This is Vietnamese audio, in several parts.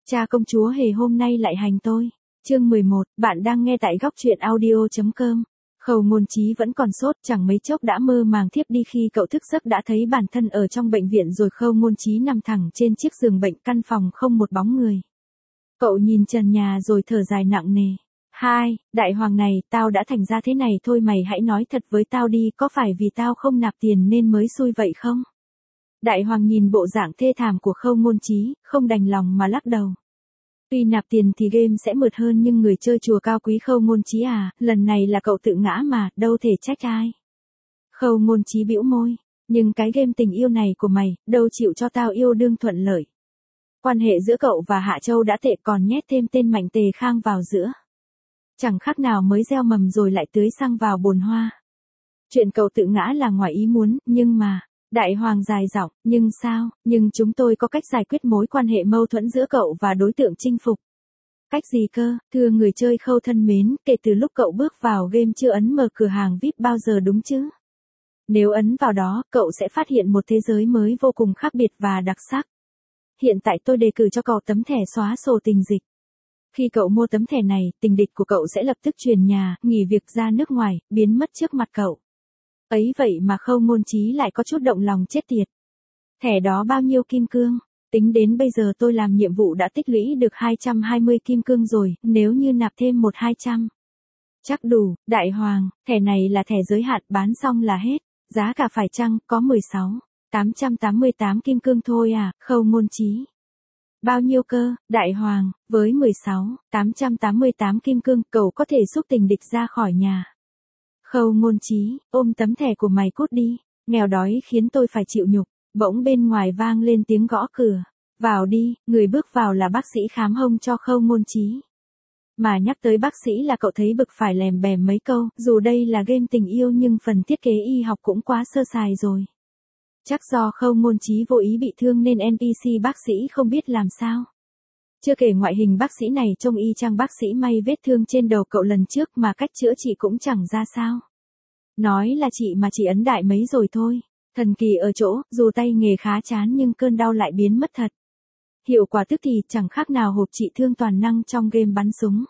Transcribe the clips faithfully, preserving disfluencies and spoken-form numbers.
Cha công chúa hề hôm nay lại hành tôi. Chương mười một, bạn đang nghe tại góc truyện audio.com. Khâu Ngôn Chí vẫn còn sốt, chẳng mấy chốc đã mơ màng thiếp đi. Khi cậu thức giấc đã thấy bản thân ở trong bệnh viện rồi. Khâu Ngôn Chí nằm thẳng trên chiếc giường bệnh, căn phòng không một bóng người. Cậu nhìn trần nhà rồi thở dài nặng nề. Hai, đại hoàng này, tao đã thành ra thế này thôi, mày hãy nói thật với tao đi, có phải vì tao không nạp tiền nên mới xui vậy không? Đại hoàng nhìn bộ dạng thê thảm của Khâu Ngôn Chí, không đành lòng mà lắc đầu. Tuy nạp tiền thì game sẽ mượt hơn nhưng người chơi chùa cao quý Khâu Ngôn Chí à, lần này là cậu tự ngã mà, đâu thể trách ai. Khâu Ngôn Chí bĩu môi, nhưng cái game tình yêu này của mày, đâu chịu cho tao yêu đương thuận lợi. Quan hệ giữa cậu và Hạ Châu đã tệ, còn nhét thêm tên Mạnh Tề Khang vào giữa. Chẳng khác nào mới gieo mầm rồi lại tưới xăng vào bồn hoa. Chuyện cậu tự ngã là ngoài ý muốn, nhưng mà... Đại hoàng dài giọng, nhưng sao, nhưng chúng tôi có cách giải quyết mối quan hệ mâu thuẫn giữa cậu và đối tượng chinh phục. Cách gì cơ, thưa người chơi Khâu thân mến, kể từ lúc cậu bước vào game chưa ấn mở cửa hàng vi ai pi bao giờ đúng chứ? Nếu ấn vào đó, cậu sẽ phát hiện một thế giới mới vô cùng khác biệt và đặc sắc. Hiện tại tôi đề cử cho cậu tấm thẻ xóa sổ tình dịch. Khi cậu mua tấm thẻ này, tình địch của cậu sẽ lập tức chuyển nhà, nghỉ việc ra nước ngoài, biến mất trước mặt cậu. Ấy vậy mà Khâu Ngôn Chí lại có chút động lòng chết tiệt. Thẻ đó bao nhiêu kim cương? Tính đến bây giờ tôi làm nhiệm vụ đã tích lũy được hai trăm hai mươi kim cương rồi, nếu như nạp thêm một hai trăm. Chắc đủ, đại hoàng, thẻ này là thẻ giới hạn, bán xong là hết. Giá cả phải chăng, có mười sáu, tám trăm tám mươi tám kim cương thôi à, Khâu Ngôn Chí. Bao nhiêu cơ, đại hoàng, với mười sáu, tám trăm tám mươi tám kim cương, cậu có thể xúc tình địch ra khỏi nhà. Khâu Ngôn Chí, ôm tấm thẻ của mày cút đi, nghèo đói khiến tôi phải chịu nhục. Bỗng bên ngoài vang lên tiếng gõ cửa. Vào đi, người bước vào là bác sĩ khám hông cho Khâu Ngôn Chí. Mà nhắc tới bác sĩ là cậu thấy bực phải lèm bèm mấy câu, dù đây là game tình yêu nhưng phần thiết kế y học cũng quá sơ sài rồi. Chắc do Khâu Ngôn Chí vô ý bị thương nên en pê xê bác sĩ không biết làm sao. Chưa kể ngoại hình bác sĩ này trông y chang bác sĩ may vết thương trên đầu cậu lần trước mà cách chữa trị cũng chẳng ra sao. Nói là chị mà chỉ ấn đại mấy rồi thôi. Thần kỳ ở chỗ, dù tay nghề khá chán nhưng cơn đau lại biến mất thật. Hiệu quả tức thì chẳng khác nào hộp trị thương toàn năng trong game bắn súng.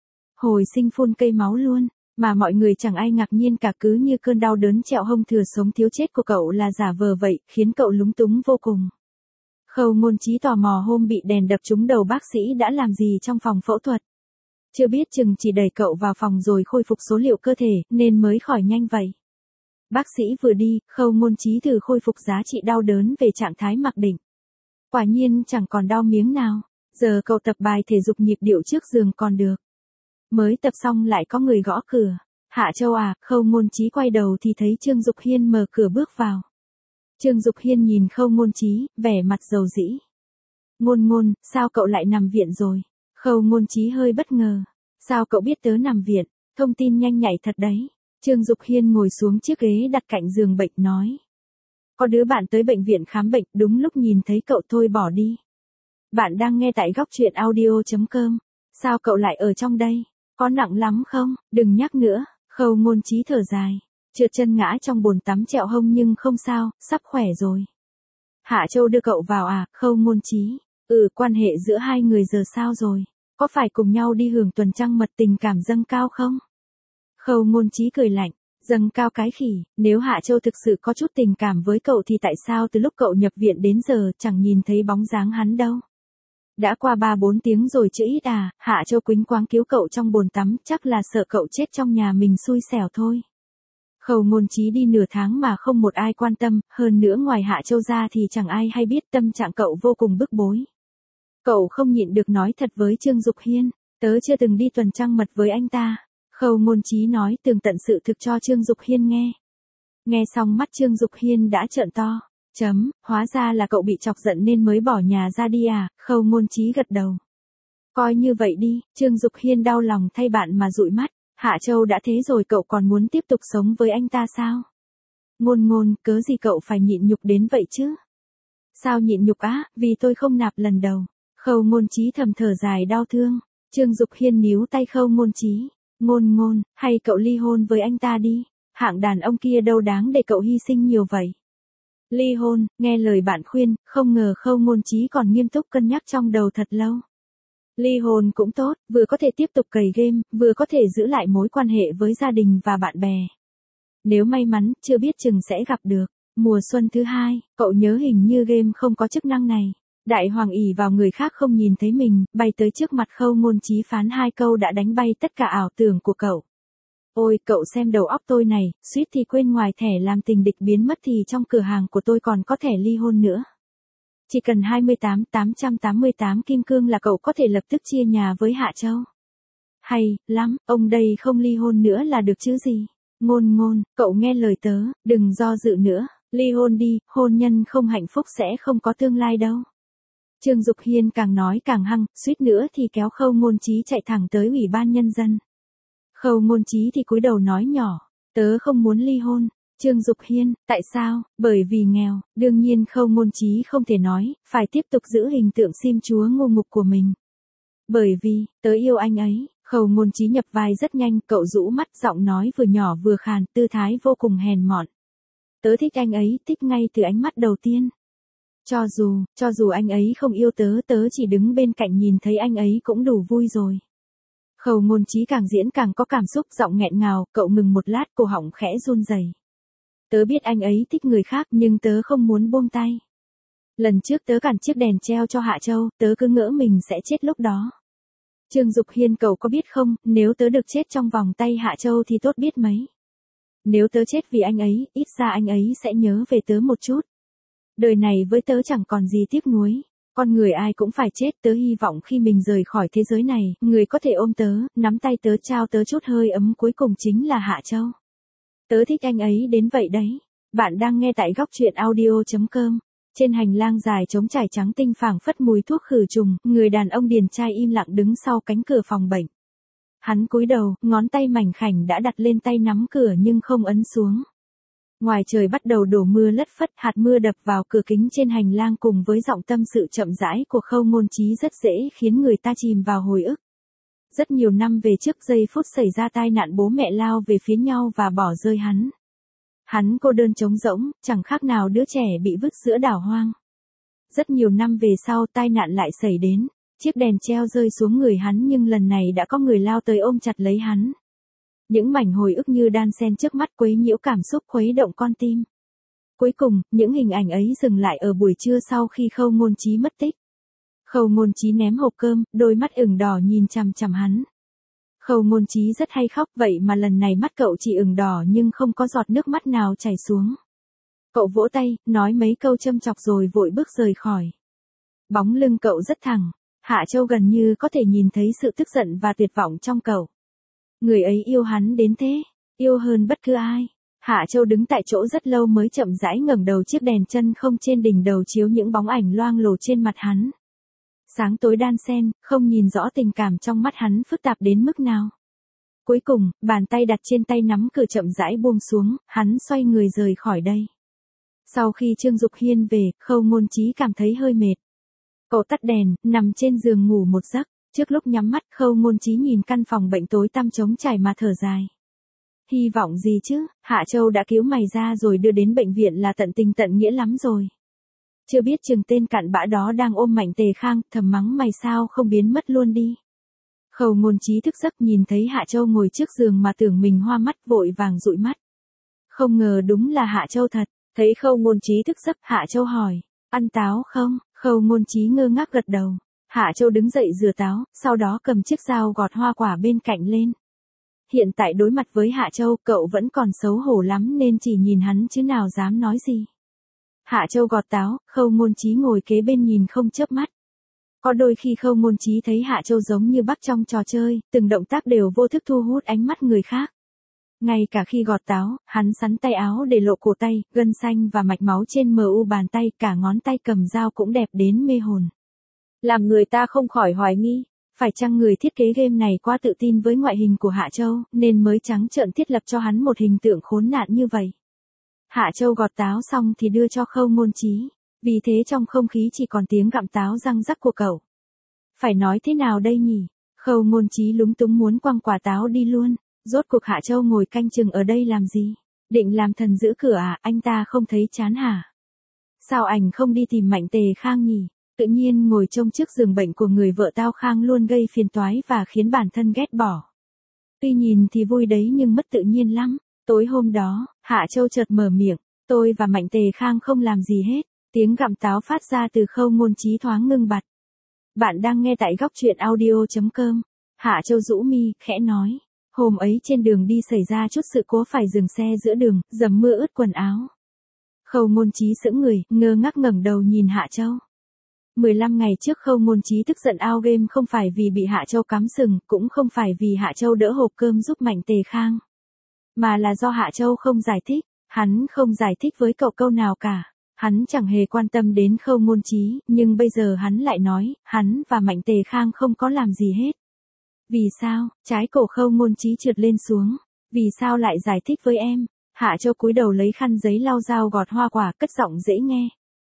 Hồi sinh phun cây máu luôn, mà mọi người chẳng ai ngạc nhiên cả, cứ như cơn đau đớn trẹo hông thừa sống thiếu chết của cậu là giả vờ vậy, khiến cậu lúng túng vô cùng. Khâu Ngôn Chí tò mò hôm bị đèn đập trúng đầu bác sĩ đã làm gì trong phòng phẫu thuật. Chưa biết chừng chỉ đẩy cậu vào phòng rồi khôi phục số liệu cơ thể, nên mới khỏi nhanh vậy. Bác sĩ vừa đi, Khâu Ngôn Chí thử khôi phục giá trị đau đớn về trạng thái mặc định. Quả nhiên chẳng còn đau miếng nào, giờ cậu tập bài thể dục nhịp điệu trước giường còn được. Mới tập xong lại có người gõ cửa. Hạ Châu à, Khâu Ngôn Chí quay đầu thì thấy Trương Dục Hiên mở cửa bước vào. Trương Dục Hiên nhìn Khâu Ngôn Chí, vẻ mặt dầu dĩ. Ngôn Ngôn, sao cậu lại nằm viện rồi? Khâu Ngôn Chí hơi bất ngờ. Sao cậu biết tớ nằm viện? Thông tin nhanh nhạy thật đấy. Trương Dục Hiên ngồi xuống chiếc ghế đặt cạnh giường bệnh nói. Có đứa bạn tới bệnh viện khám bệnh, đúng lúc nhìn thấy cậu thôi bỏ đi. Bạn đang nghe tại góc truyện audio.com. Sao cậu lại ở trong đây? Có nặng lắm không? Đừng nhắc nữa. Khâu Ngôn Chí thở dài. Trượt chân ngã trong bồn tắm trẹo hông nhưng không sao, sắp khỏe rồi. Hạ Châu đưa cậu vào à, Khâu Ngôn Chí. Ừ, quan hệ giữa hai người giờ sao rồi? Có phải cùng nhau đi hưởng tuần trăng mật tình cảm dâng cao không? Khâu Ngôn Chí cười lạnh. Dâng cao cái khỉ, nếu Hạ Châu thực sự có chút tình cảm với cậu thì tại sao từ lúc cậu nhập viện đến giờ chẳng nhìn thấy bóng dáng hắn đâu? Đã qua ba bốn tiếng rồi chứ ít à, Hạ Châu quýnh quáng cứu cậu trong bồn tắm, chắc là sợ cậu chết trong nhà mình xui xẻo thôi. Khâu Ngôn Chí đi nửa tháng mà không một ai quan tâm, hơn nữa ngoài Hạ Châu ra thì chẳng ai hay biết, tâm trạng cậu vô cùng bức bối. Cậu không nhịn được nói thật với Trương Dục Hiên, tớ chưa từng đi tuần trăng mật với anh ta. Khâu Ngôn Chí nói tường tận sự thực cho Trương Dục Hiên nghe. Nghe xong mắt Trương Dục Hiên đã trợn to. Chấm, hóa ra là cậu bị chọc giận nên mới bỏ nhà ra đi à, Khâu Ngôn Chí gật đầu. Coi như vậy đi, Trương Dục Hiên đau lòng thay bạn mà dụi mắt. Hạ Châu đã thế rồi cậu còn muốn tiếp tục sống với anh ta sao? Ngôn Ngôn, cớ gì cậu phải nhịn nhục đến vậy chứ? Sao nhịn nhục á, vì tôi không nạp lần đầu. Khâu Ngôn Chí thầm thở dài đau thương. Trương Dục Hiên níu tay Khâu Ngôn Chí. Ngôn Ngôn, hay cậu ly hôn với anh ta đi. Hạng đàn ông kia đâu đáng để cậu hy sinh nhiều vậy. Ly hôn, nghe lời bạn khuyên, không ngờ Khâu Ngôn Chí còn nghiêm túc cân nhắc trong đầu thật lâu. Ly hôn cũng tốt, vừa có thể tiếp tục cày game, vừa có thể giữ lại mối quan hệ với gia đình và bạn bè. Nếu may mắn, chưa biết chừng sẽ gặp được. Mùa xuân thứ hai, cậu nhớ hình như game không có chức năng này. Đại hoàng ỷ vào người khác không nhìn thấy mình, bay tới trước mặt Khâu Ngôn Chí phán hai câu đã đánh bay tất cả ảo tưởng của cậu. Ôi, cậu xem đầu óc tôi này, suýt thì quên ngoài thẻ làm tình địch biến mất thì trong cửa hàng của tôi còn có thẻ ly hôn nữa. Chỉ cần hai mươi tám nghìn tám trăm tám mươi tám kim cương là cậu có thể lập tức chia nhà với Hạ Châu. Hay lắm, ông đây không ly hôn nữa là được chứ gì. Ngôn ngôn, cậu nghe lời tớ, đừng do dự nữa, ly hôn đi, hôn nhân không hạnh phúc sẽ không có tương lai đâu. Trương Dục Hiên càng nói càng hăng, suýt nữa thì kéo Khâu Ngôn Chí chạy thẳng tới Ủy ban Nhân dân. Khâu Ngôn Chí thì cúi đầu nói nhỏ, tớ không muốn ly hôn. Trương Dục Hiên, tại sao? Bởi vì nghèo. Đương nhiên Khâu Ngôn Chí không thể nói, phải tiếp tục giữ hình tượng sim chúa ngu ngục của mình. Bởi vì, tớ yêu anh ấy. Khâu Ngôn Chí nhập vai rất nhanh, cậu rũ mắt, giọng nói vừa nhỏ vừa khàn, tư thái vô cùng hèn mọn. Tớ thích anh ấy, thích ngay từ ánh mắt đầu tiên. Cho dù, cho dù anh ấy không yêu tớ, tớ chỉ đứng bên cạnh nhìn thấy anh ấy cũng đủ vui rồi. Khâu Ngôn Chí càng diễn càng có cảm xúc, giọng nghẹn ngào, cậu ngừng một lát, cổ họng khẽ run rẩy. Tớ biết anh ấy thích người khác nhưng tớ không muốn buông tay. Lần trước tớ cản chiếc đèn treo cho Hạ Châu, tớ cứ ngỡ mình sẽ chết lúc đó. Trương Dục Hiên, cậu có biết không, nếu tớ được chết trong vòng tay Hạ Châu thì tốt biết mấy. Nếu tớ chết vì anh ấy, ít ra anh ấy sẽ nhớ về tớ một chút. Đời này với tớ chẳng còn gì tiếc nuối. Con người ai cũng phải chết, tớ hy vọng khi mình rời khỏi thế giới này, người có thể ôm tớ, nắm tay tớ, trao tớ chút hơi ấm cuối cùng chính là Hạ Châu. Tớ thích anh ấy đến vậy đấy. Bạn đang nghe tại góc truyện audio chấm com. Trên hành lang dài trống trải trắng tinh phảng phất mùi thuốc khử trùng, người đàn ông điển trai im lặng đứng sau cánh cửa phòng bệnh. Hắn cúi đầu, ngón tay mảnh khảnh đã đặt lên tay nắm cửa nhưng không ấn xuống. Ngoài trời bắt đầu đổ mưa lất phất, hạt mưa đập vào cửa kính trên hành lang cùng với giọng tâm sự chậm rãi của Khâu Ngôn Chí rất dễ khiến người ta chìm vào hồi ức. Rất nhiều năm về trước, giây phút xảy ra tai nạn bố mẹ lao về phía nhau và bỏ rơi hắn. Hắn cô đơn trống rỗng, chẳng khác nào đứa trẻ bị vứt giữa đảo hoang. Rất nhiều năm về sau, tai nạn lại xảy đến, chiếc đèn treo rơi xuống người hắn nhưng lần này đã có người lao tới ôm chặt lấy hắn. Những mảnh hồi ức như đan xen trước mắt, quấy nhiễu cảm xúc, khuấy động con tim. Cuối cùng, những hình ảnh ấy dừng lại ở buổi trưa sau khi Khâu Ngôn Chí mất tích. Khâu Ngôn Chí ném hộp cơm, đôi mắt ửng đỏ nhìn chằm chằm hắn. Khâu Ngôn Chí rất hay khóc, vậy mà lần này mắt cậu chỉ ửng đỏ nhưng không có giọt nước mắt nào chảy xuống. Cậu vỗ tay, nói mấy câu châm chọc rồi vội bước rời khỏi. Bóng lưng cậu rất thẳng, Hạ Châu gần như có thể nhìn thấy sự tức giận và tuyệt vọng trong cậu. Người ấy yêu hắn đến thế, yêu hơn bất cứ ai. Hạ Châu đứng tại chỗ rất lâu mới chậm rãi ngẩng đầu, chiếc đèn chân không trên đỉnh đầu chiếu những bóng ảnh loang lổ trên mặt hắn. Sáng tối đan xen, không nhìn rõ tình cảm trong mắt hắn phức tạp đến mức nào. Cuối cùng, bàn tay đặt trên tay nắm cửa chậm rãi buông xuống, hắn xoay người rời khỏi đây. Sau khi Trương Dục Hiên về, Khâu Ngôn Chí cảm thấy hơi mệt. Cậu tắt đèn, nằm trên giường ngủ một giấc. Trước lúc nhắm mắt, Khâu Ngôn Chí nhìn căn phòng bệnh tối tăm trống trải mà thở dài. Hy vọng gì chứ, Hạ Châu đã cứu mày ra rồi đưa đến bệnh viện là tận tình tận nghĩa lắm rồi. Chưa biết chừng tên cặn bã đó đang ôm Mạnh Tề Khang, thầm mắng mày sao không biến mất luôn đi. Khâu Ngôn Chí thức giấc nhìn thấy Hạ Châu ngồi trước giường mà tưởng mình hoa mắt, vội vàng dụi mắt. Không ngờ đúng là Hạ Châu thật. Thấy Khâu Ngôn Chí thức giấc, Hạ Châu hỏi, ăn táo không? Khâu Ngôn Chí ngơ ngác gật đầu. Hạ Châu đứng dậy rửa táo, sau đó cầm chiếc dao gọt hoa quả bên cạnh lên. Hiện tại đối mặt với Hạ Châu, cậu vẫn còn xấu hổ lắm nên chỉ nhìn hắn chứ nào dám nói gì. Hạ Châu gọt táo, Khâu Ngôn Chí ngồi kế bên nhìn không chớp mắt. Có đôi khi Khâu Ngôn Chí thấy Hạ Châu giống như Bắc trong trò chơi, từng động tác đều vô thức thu hút ánh mắt người khác. Ngay cả khi gọt táo, hắn sắn tay áo để lộ cổ tay, gân xanh và mạch máu trên mờ u bàn tay, cả ngón tay cầm dao cũng đẹp đến mê hồn. Làm người ta không khỏi hoài nghi, phải chăng người thiết kế game này quá tự tin với ngoại hình của Hạ Châu, nên mới trắng trợn thiết lập cho hắn một hình tượng khốn nạn như vậy. Hạ Châu gọt táo xong thì đưa cho Khâu Ngôn Chí, vì thế trong không khí chỉ còn tiếng gặm táo răng rắc của cậu. Phải nói thế nào đây nhỉ? Khâu Ngôn Chí lúng túng muốn quăng quả táo đi luôn. Rốt cuộc Hạ Châu ngồi canh chừng ở đây làm gì? Định làm thần giữ cửa à, anh ta không thấy chán hả? Sao ảnh không đi tìm Mạnh Tề Khang nhỉ? Tự nhiên ngồi trông trước giường bệnh của người vợ tao khang luôn gây phiền toái và khiến bản thân ghét bỏ. Tuy nhìn thì vui đấy nhưng mất tự nhiên lắm. Tối hôm đó, Hạ Châu chợt mở miệng, tôi và Mạnh Tề Khang không làm gì hết. Tiếng gặm táo phát ra từ Khâu Ngôn Chí thoáng ngưng bặt. Bạn đang nghe tại góc truyện audio.com. Hạ Châu rũ mi, khẽ nói. Hôm ấy trên đường đi xảy ra chút sự cố phải dừng xe giữa đường, dầm mưa ướt quần áo. Khâu Ngôn Chí sững người, ngơ ngác ngẩng đầu nhìn Hạ Châu. mười lăm ngày trước Khâu Ngôn Chí tức giận out game không phải vì bị Hạ Châu cắm sừng, cũng không phải vì Hạ Châu đỡ hộp cơm giúp Mạnh Tề Khang. Mà là do Hạ Châu không giải thích, hắn không giải thích với cậu câu nào cả. Hắn chẳng hề quan tâm đến Khâu Ngôn Chí, nhưng bây giờ hắn lại nói, hắn và Mạnh Tề Khang không có làm gì hết. Vì sao? Trái cổ Khâu Ngôn Chí trượt lên xuống. Vì sao lại giải thích với em? Hạ Châu cúi đầu lấy khăn giấy lau dao gọt hoa quả, cất giọng dễ nghe.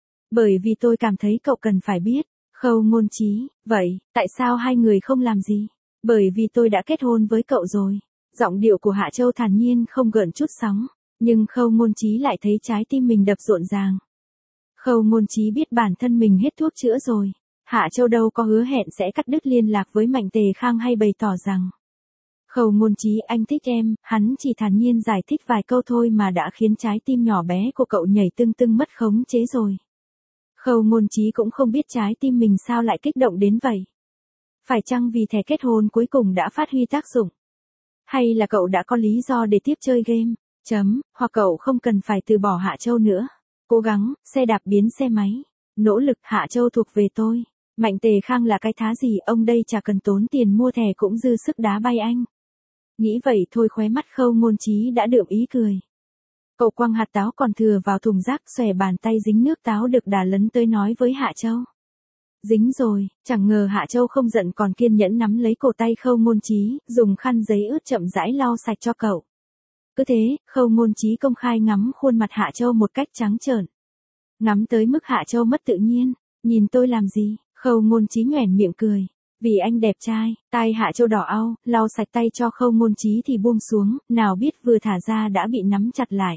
Bởi vì tôi cảm thấy cậu cần phải biết. Khâu Ngôn Chí, vậy, tại sao hai người không làm gì? Bởi vì tôi đã kết hôn với cậu rồi. Giọng điệu của Hạ Châu thản nhiên không gợn chút sóng, nhưng Khâu Ngôn Chí lại thấy trái tim mình đập rộn ràng. Khâu Ngôn Chí biết bản thân mình hết thuốc chữa rồi. Hạ Châu đâu có hứa hẹn sẽ cắt đứt liên lạc với Mạnh Tề Khang hay bày tỏ rằng Khâu Ngôn Chí anh thích em, hắn chỉ thản nhiên giải thích vài câu thôi mà đã khiến trái tim nhỏ bé của cậu nhảy tưng tưng mất khống chế rồi. Khâu Ngôn Chí cũng không biết trái tim mình sao lại kích động đến vậy. Phải chăng vì thẻ kết hôn cuối cùng đã phát huy tác dụng? Hay là cậu đã có lý do để tiếp chơi game? Chấm, hoặc cậu không cần phải từ bỏ Hạ Châu nữa. Cố gắng, xe đạp biến xe máy. Nỗ lực, Hạ Châu thuộc về tôi. Mạnh Tề Khang là cái thá gì, ông đây chả cần tốn tiền mua thẻ cũng dư sức đá bay anh. Nghĩ vậy thôi khóe mắt Khâu Ngôn Chí đã đượm ý cười. Cậu quăng hạt táo còn thừa vào thùng rác, xòe bàn tay dính nước táo đực đà lấn tới nói với Hạ Châu. Dính rồi, chẳng ngờ Hạ Châu không giận còn kiên nhẫn nắm lấy cổ tay Khâu Ngôn Chí, dùng khăn giấy ướt chậm rãi lau sạch cho cậu. Cứ thế, Khâu Ngôn Chí công khai ngắm khuôn mặt Hạ Châu một cách trắng trợn. Ngắm tới mức Hạ Châu mất tự nhiên, nhìn tôi làm gì? Khâu Ngôn Chí nhoẻn miệng cười. Vì anh đẹp trai, tai Hạ Châu đỏ au, lau sạch tay cho Khâu Ngôn Chí thì buông xuống, nào biết vừa thả ra đã bị nắm chặt lại.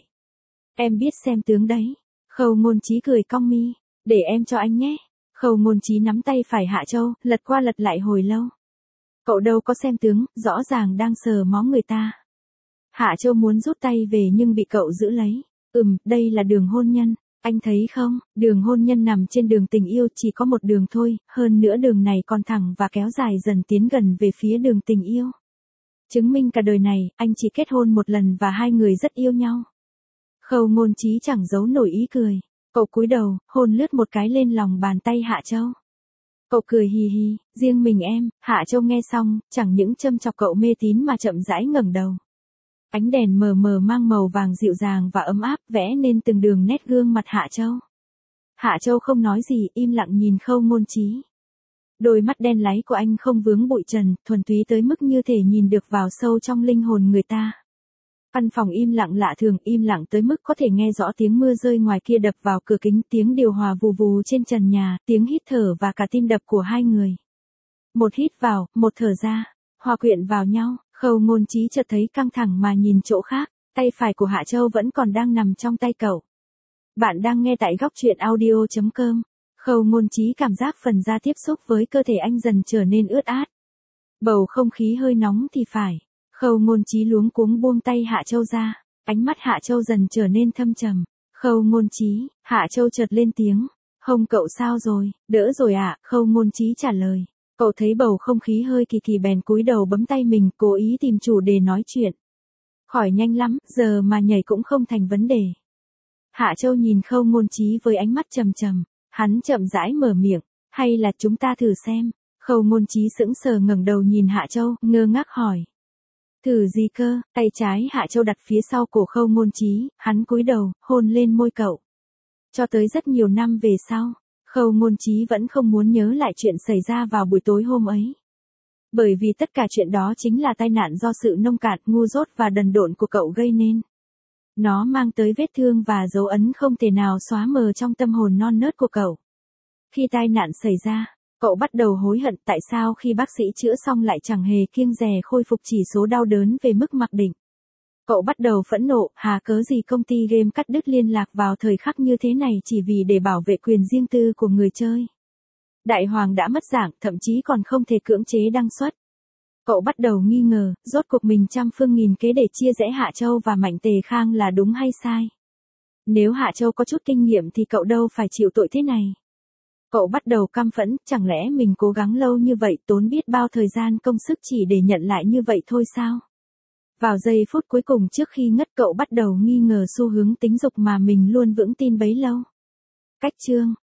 Em biết xem tướng đấy. Khâu Ngôn Chí cười cong mi, để em cho anh nhé. Khâu Ngôn Chí nắm tay phải Hạ Châu, lật qua lật lại hồi lâu. Cậu đâu có xem tướng, rõ ràng đang sờ mó người ta. Hạ Châu muốn rút tay về nhưng bị cậu giữ lấy. Ừm, đây là đường hôn nhân. Anh thấy không, đường hôn nhân nằm trên đường tình yêu chỉ có một đường thôi, hơn nữa đường này còn thẳng và kéo dài dần tiến gần về phía đường tình yêu. Chứng minh cả đời này, anh chỉ kết hôn một lần và hai người rất yêu nhau. Khâu Ngôn Chí chẳng giấu nổi ý cười. Cậu cúi đầu, hôn lướt một cái lên lòng bàn tay Hạ Châu. Cậu cười hì hì, riêng mình em. Hạ Châu nghe xong, chẳng những châm chọc cậu mê tín mà chậm rãi ngẩng đầu. Ánh đèn mờ mờ mang màu vàng dịu dàng và ấm áp vẽ nên từng đường nét gương mặt Hạ Châu. Hạ Châu không nói gì, im lặng nhìn Khâu Ngôn Chí. Đôi mắt đen láy của anh không vướng bụi trần, thuần túy tới mức như thể nhìn được vào sâu trong linh hồn người ta. Căn phòng im lặng lạ thường, im lặng tới mức có thể nghe rõ tiếng mưa rơi ngoài kia đập vào cửa kính, tiếng điều hòa vù vù trên trần nhà, tiếng hít thở và cả tim đập của hai người. Một hít vào, một thở ra, hòa quyện vào nhau. Khâu Ngôn Chí chợt thấy căng thẳng mà nhìn chỗ khác, tay phải của Hạ Châu vẫn còn đang nằm trong tay cậu. Bạn đang nghe tại góc truyện audio.com. Khâu Ngôn Chí cảm giác phần da tiếp xúc với cơ thể anh dần trở nên ướt át. Bầu không khí hơi nóng thì phải. Khâu Ngôn Chí luống cuống buông tay Hạ Châu ra, ánh mắt Hạ Châu dần trở nên thâm trầm. Khâu Ngôn Chí, Hạ Châu chợt lên tiếng. Hông cậu sao rồi, đỡ rồi ạ, à? Khâu Ngôn Chí trả lời. Cậu thấy bầu không khí hơi kỳ kỳ bèn cúi đầu bấm tay mình, cố ý tìm chủ đề nói chuyện. Khỏi nhanh lắm, giờ mà nhảy cũng không thành vấn đề. Hạ Châu nhìn Khâu Ngôn Chí với ánh mắt trầm trầm, hắn chậm rãi mở miệng, hay là chúng ta thử xem. Khâu Ngôn Chí sững sờ ngẩng đầu nhìn Hạ Châu, ngơ ngác hỏi. Thử gì cơ? Tay trái Hạ Châu đặt phía sau cổ Khâu Ngôn Chí, hắn cúi đầu, hôn lên môi cậu. Cho tới rất nhiều năm về sau, Khâu Ngôn Chí vẫn không muốn nhớ lại chuyện xảy ra vào buổi tối hôm ấy. Bởi vì tất cả chuyện đó chính là tai nạn do sự nông cạn, ngu dốt và đần độn của cậu gây nên. Nó mang tới vết thương và dấu ấn không thể nào xóa mờ trong tâm hồn non nớt của cậu. Khi tai nạn xảy ra, cậu bắt đầu hối hận tại sao khi bác sĩ chữa xong lại chẳng hề kiêng dè khôi phục chỉ số đau đớn về mức mặc định. Cậu bắt đầu phẫn nộ, hà cớ gì công ty game cắt đứt liên lạc vào thời khắc như thế này chỉ vì để bảo vệ quyền riêng tư của người chơi. Đại Hoàng đã mất dạng, thậm chí còn không thể cưỡng chế đăng xuất. Cậu bắt đầu nghi ngờ, rốt cuộc mình trăm phương nghìn kế để chia rẽ Hạ Châu và Mạnh Tề Khang là đúng hay sai. Nếu Hạ Châu có chút kinh nghiệm thì cậu đâu phải chịu tội thế này. Cậu bắt đầu căm phẫn, chẳng lẽ mình cố gắng lâu như vậy, tốn biết bao thời gian công sức chỉ để nhận lại như vậy thôi sao? Vào giây phút cuối cùng trước khi ngất, cậu bắt đầu nghi ngờ xu hướng tính dục mà mình luôn vững tin bấy lâu. Cách chương